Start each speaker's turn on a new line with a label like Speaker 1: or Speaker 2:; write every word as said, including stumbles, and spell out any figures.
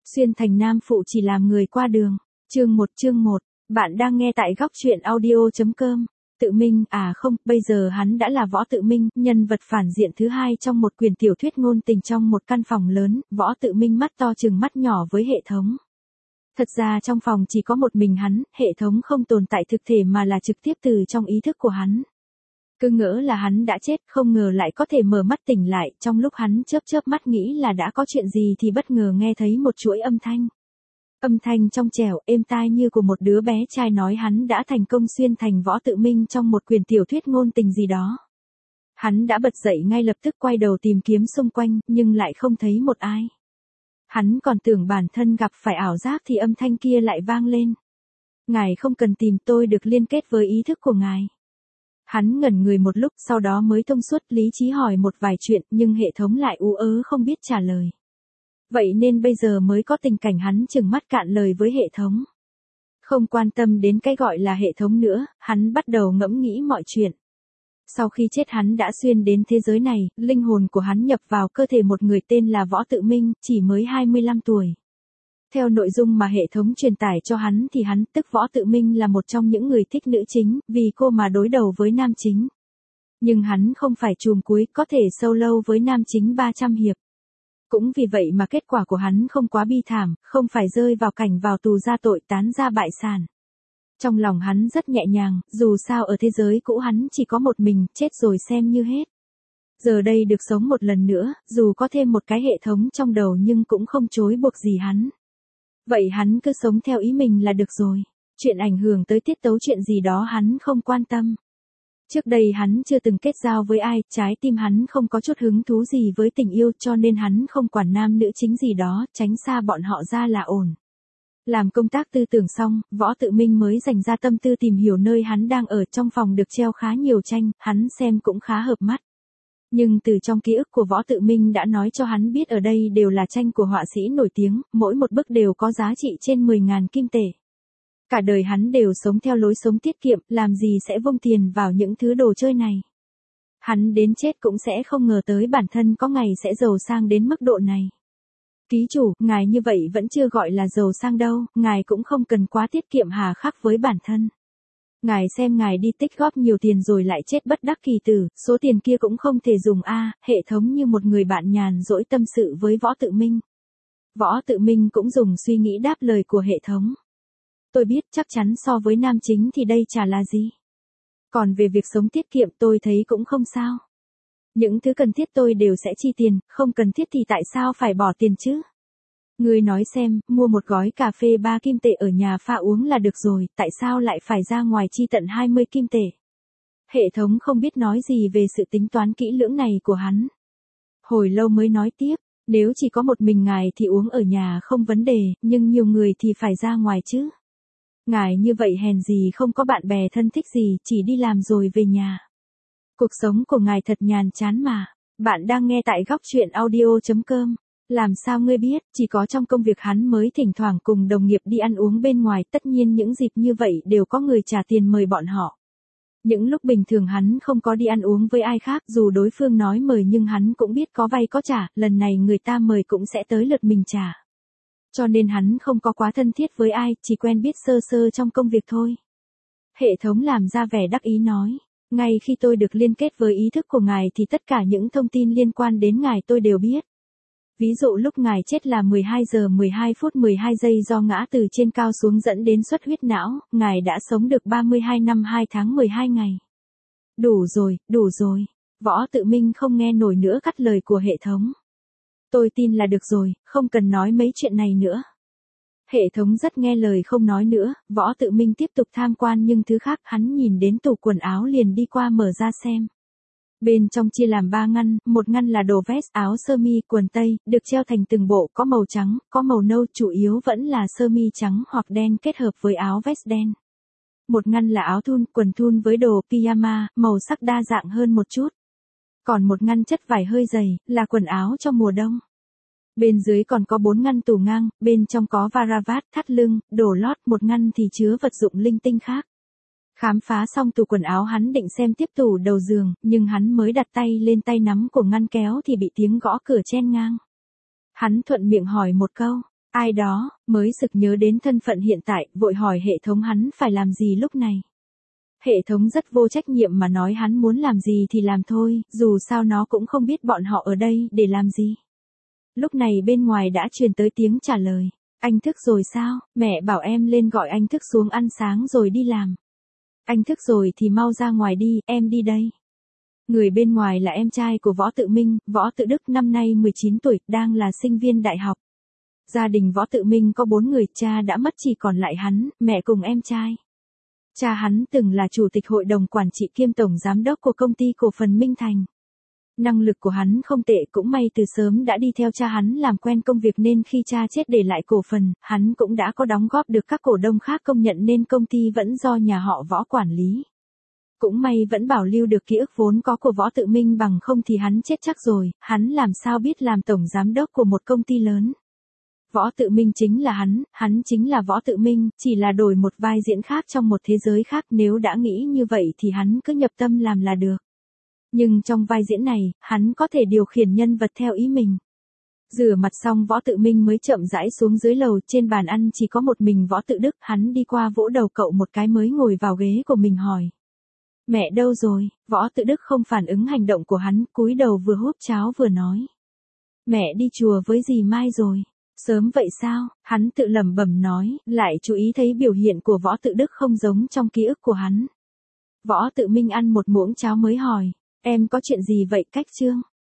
Speaker 1: Xuyên thành nam phụ chỉ làm người qua đường. Chương một chương một, bạn đang nghe tại góc truyện audio.com. Tự Minh, à không, bây giờ hắn đã là Võ Tự Minh, nhân vật phản diện thứ hai trong một quyển tiểu thuyết ngôn tình trong một căn phòng lớn, Võ Tự Minh mắt to chừng mắt nhỏ với hệ thống. Thật ra trong phòng chỉ có một mình hắn, hệ thống không tồn tại thực thể mà là trực tiếp từ trong ý thức của hắn. Cứ ngỡ là hắn đã chết, không ngờ lại có thể mở mắt tỉnh lại, trong lúc hắn chớp chớp mắt nghĩ là đã có chuyện gì thì bất ngờ nghe thấy một chuỗi âm thanh. Âm thanh trong trẻo, êm tai như của một đứa bé trai nói hắn đã thành công xuyên thành Võ Tự Minh trong một quyển tiểu thuyết ngôn tình gì đó. Hắn đã bật dậy ngay lập tức quay đầu tìm kiếm xung quanh, nhưng lại không thấy một ai. Hắn còn tưởng bản thân gặp phải ảo giác thì âm thanh kia lại vang lên. Ngài không cần tìm, tôi được liên kết với ý thức của ngài. Hắn ngẩn người một lúc, sau đó mới thông suốt, lý trí hỏi một vài chuyện, nhưng hệ thống lại ú ớ không biết trả lời. Vậy nên bây giờ mới có tình cảnh hắn trừng mắt cạn lời với hệ thống. Không quan tâm đến cái gọi là hệ thống nữa, hắn bắt đầu ngẫm nghĩ mọi chuyện. Sau khi chết hắn đã xuyên đến thế giới này, linh hồn của hắn nhập vào cơ thể một người tên là Võ Tự Minh, chỉ mới hai mươi lăm tuổi. Theo nội dung mà hệ thống truyền tải cho hắn thì hắn, tức Võ Tự Minh là một trong những người thích nữ chính, vì cô mà đối đầu với nam chính. Nhưng hắn không phải chùm cuối, có thể solo với nam chính ba trăm hiệp. Cũng vì vậy mà kết quả của hắn không quá bi thảm, không phải rơi vào cảnh vào tù ra tội tán ra bại sản. Trong lòng hắn rất nhẹ nhàng, dù sao ở thế giới cũ hắn chỉ có một mình, chết rồi xem như hết. Giờ đây được sống một lần nữa, dù có thêm một cái hệ thống trong đầu nhưng cũng không chối buộc gì hắn. Vậy hắn cứ sống theo ý mình là được rồi. Chuyện ảnh hưởng tới tiết tấu chuyện gì đó hắn không quan tâm. Trước đây hắn chưa từng kết giao với ai, trái tim hắn không có chút hứng thú gì với tình yêu cho nên hắn không quản nam nữ chính gì đó, tránh xa bọn họ ra là ổn. Làm công tác tư tưởng xong, Võ Tự Minh mới dành ra tâm tư tìm hiểu nơi hắn đang ở. Trong phòng được treo khá nhiều tranh, hắn xem cũng khá hợp mắt. Nhưng từ trong ký ức của Võ Tự Minh đã nói cho hắn biết ở đây đều là tranh của họa sĩ nổi tiếng, mỗi một bức đều có giá trị trên mười nghìn kim tệ. Cả đời hắn đều sống theo lối sống tiết kiệm, làm gì sẽ vung tiền vào những thứ đồ chơi này. Hắn đến chết cũng sẽ không ngờ tới bản thân có ngày sẽ giàu sang đến mức độ này. Ký chủ, ngài như vậy vẫn chưa gọi là giàu sang đâu, ngài cũng không cần quá tiết kiệm hà khắc với bản thân. Ngài xem ngài đi tích góp nhiều tiền rồi lại chết bất đắc kỳ tử, số tiền kia cũng không thể dùng a. Hệ thống như một người bạn nhàn rỗi tâm sự với Võ Tự Minh. Võ Tự Minh cũng dùng suy nghĩ đáp lời của hệ thống. Tôi biết chắc chắn so với nam chính thì đây chả là gì. Còn về việc sống tiết kiệm tôi thấy cũng không sao. Những thứ cần thiết tôi đều sẽ chi tiền, không cần thiết thì tại sao phải bỏ tiền chứ? Ngươi nói xem, mua một gói cà phê ba kim tệ ở nhà pha uống là được rồi, tại sao lại phải ra ngoài chi tận hai mươi kim tệ? Hệ thống không biết nói gì về sự tính toán kỹ lưỡng này của hắn. Hồi lâu mới nói tiếp, nếu chỉ có một mình ngài thì uống ở nhà không vấn đề, nhưng nhiều người thì phải ra ngoài chứ. Ngài như vậy hèn gì không có bạn bè thân thích gì, chỉ đi làm rồi về nhà. Cuộc sống của ngài thật nhàn chán mà. Bạn đang nghe tại góc truyện audio.com. Làm sao ngươi biết, chỉ có trong công việc hắn mới thỉnh thoảng cùng đồng nghiệp đi ăn uống bên ngoài, tất nhiên những dịp như vậy đều có người trả tiền mời bọn họ. Những lúc bình thường hắn không có đi ăn uống với ai khác, dù đối phương nói mời nhưng hắn cũng biết có vay có trả, lần này người ta mời cũng sẽ tới lượt mình trả. Cho nên hắn không có quá thân thiết với ai, chỉ quen biết sơ sơ trong công việc thôi. Hệ thống làm ra vẻ đắc ý nói, ngay khi tôi được liên kết với ý thức của ngài thì tất cả những thông tin liên quan đến ngài tôi đều biết. Ví dụ lúc ngài chết là mười hai giờ mười hai phút mười hai giây do ngã từ trên cao xuống dẫn đến xuất huyết não, ngài đã sống được ba mươi hai năm hai tháng mười hai ngày. Đủ rồi, đủ rồi. Võ Tự Minh không nghe nổi nữa cắt lời của hệ thống. Tôi tin là được rồi, không cần nói mấy chuyện này nữa. Hệ thống rất nghe lời không nói nữa, Võ Tự Minh tiếp tục tham quan nhưng thứ khác hắn nhìn đến tủ quần áo liền đi qua mở ra xem. Bên trong chia làm ba ngăn, một ngăn là đồ vest, áo sơ mi, quần tây, được treo thành từng bộ, có màu trắng, có màu nâu, chủ yếu vẫn là sơ mi trắng hoặc đen kết hợp với áo vest đen. Một ngăn là áo thun, quần thun với đồ pyjama, màu sắc đa dạng hơn một chút. Còn một ngăn chất vải hơi dày, là quần áo cho mùa đông. Bên dưới còn có bốn ngăn tủ ngang, bên trong có varavat, thắt lưng, đồ lót, một ngăn thì chứa vật dụng linh tinh khác. Khám phá xong tủ quần áo hắn định xem tiếp tủ đầu giường, nhưng hắn mới đặt tay lên tay nắm của ngăn kéo thì bị tiếng gõ cửa chen ngang. Hắn thuận miệng hỏi một câu, Ai đó, mới sực nhớ đến thân phận hiện tại, vội hỏi hệ thống hắn phải làm gì lúc này. Hệ thống rất vô trách nhiệm mà nói hắn muốn làm gì thì làm thôi, dù sao nó cũng không biết bọn họ ở đây để làm gì. Lúc này bên ngoài đã truyền tới tiếng trả lời. Anh thức rồi sao? Mẹ bảo em lên gọi anh thức xuống ăn sáng rồi đi làm. Anh thức rồi thì mau ra ngoài đi, em đi đây. Người bên ngoài là em trai của Võ Tự Minh, Võ Tự Đức năm nay mười chín tuổi, đang là sinh viên đại học. Gia đình Võ Tự Minh có bốn người, cha đã mất chỉ còn lại hắn, mẹ cùng em trai. Cha hắn từng là chủ tịch hội đồng quản trị kiêm tổng giám đốc của công ty cổ phần Minh Thành. Năng lực của hắn không tệ, cũng may từ sớm đã đi theo cha hắn làm quen công việc nên khi cha chết để lại cổ phần, hắn cũng đã có đóng góp được các cổ đông khác công nhận nên công ty vẫn do nhà họ Võ quản lý. Cũng may vẫn bảo lưu được ký ức vốn có của Võ Tự Minh, bằng không thì hắn chết chắc rồi, hắn làm sao biết làm tổng giám đốc của một công ty lớn. Võ Tự Minh chính là hắn, hắn chính là Võ Tự Minh, chỉ là đổi một vai diễn khác trong một thế giới khác, nếu đã nghĩ như vậy thì hắn cứ nhập tâm làm là được. Nhưng trong vai diễn này, hắn có thể điều khiển nhân vật theo ý mình. Rửa mặt xong Võ Tự Minh mới chậm rãi xuống dưới lầu, trên bàn ăn chỉ có một mình Võ Tự Đức, hắn đi qua vỗ đầu cậu một cái mới ngồi vào ghế của mình hỏi. Mẹ đâu rồi? Võ Tự Đức không phản ứng hành động của hắn, cúi đầu vừa húp cháo vừa nói. Mẹ đi chùa với dì Mai rồi. Sớm vậy sao? Hắn tự lẩm bẩm nói, lại chú ý thấy biểu hiện của Võ Tự Đức không giống trong ký ức của hắn. Võ Tự Minh ăn một muỗng cháo mới hỏi, em có chuyện gì vậy Cách Trương?